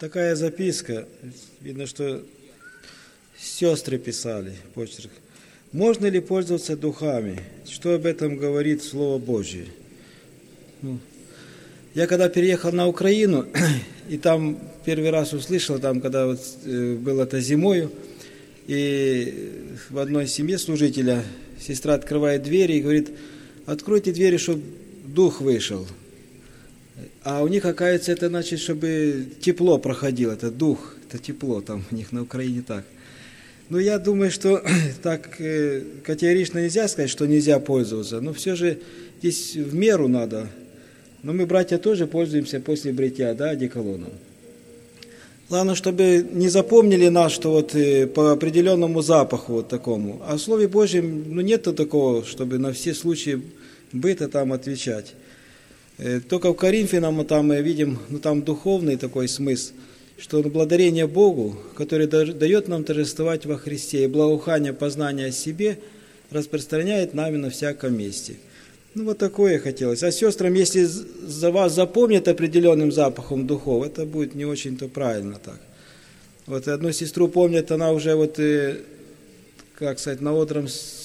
Такая записка, видно, что сестры писали почерк. Можно ли пользоваться духами? Что об этом говорит Слово Божье? Я когда переехал на Украину, и там первый раз услышал, там, когда вот было это зимою, и в одной семье служителя сестра открывает двери и говорит: откройте двери, чтобы дух вышел. А у них, оказывается, это значит, чтобы тепло проходило, это дух, это тепло там у них на Украине так. Но я думаю, что так категорично нельзя сказать, что нельзя пользоваться, но все же здесь в меру надо. Но мы, братья, тоже пользуемся после бритья, да, одеколоном. Главное, чтобы не запомнили нас, что вот по определенному запаху вот такому. А в Слове Божьем, нет такого, чтобы на все случаи быта там отвечать. Только в Коринфянам там мы видим, там духовный такой смысл, что благодарение Богу, который дает нам торжествовать во Христе, и благоухание познания о себе распространяет нами на всяком месте. Вот такое хотелось. А сестрам, если за вас запомнят определенным запахом духов, это будет не очень-то правильно так. Вот одну сестру помнят, она уже как сказать, на одром,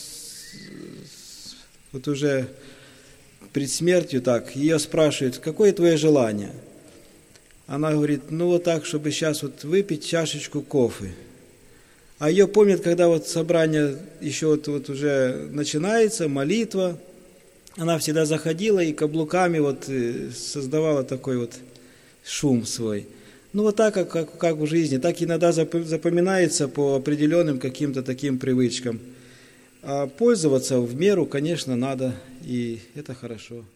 вот уже перед смертью так, ее спрашивают: какое твое желание? Она говорит: вот так, чтобы сейчас вот выпить чашечку кофе. А ее помнят, когда вот собрание еще вот уже начинается, молитва, она всегда заходила и каблуками создавала такой шум свой. Вот так, как в жизни, так иногда запоминается по определенным каким-то таким привычкам. А пользоваться в меру, конечно, надо, и это хорошо.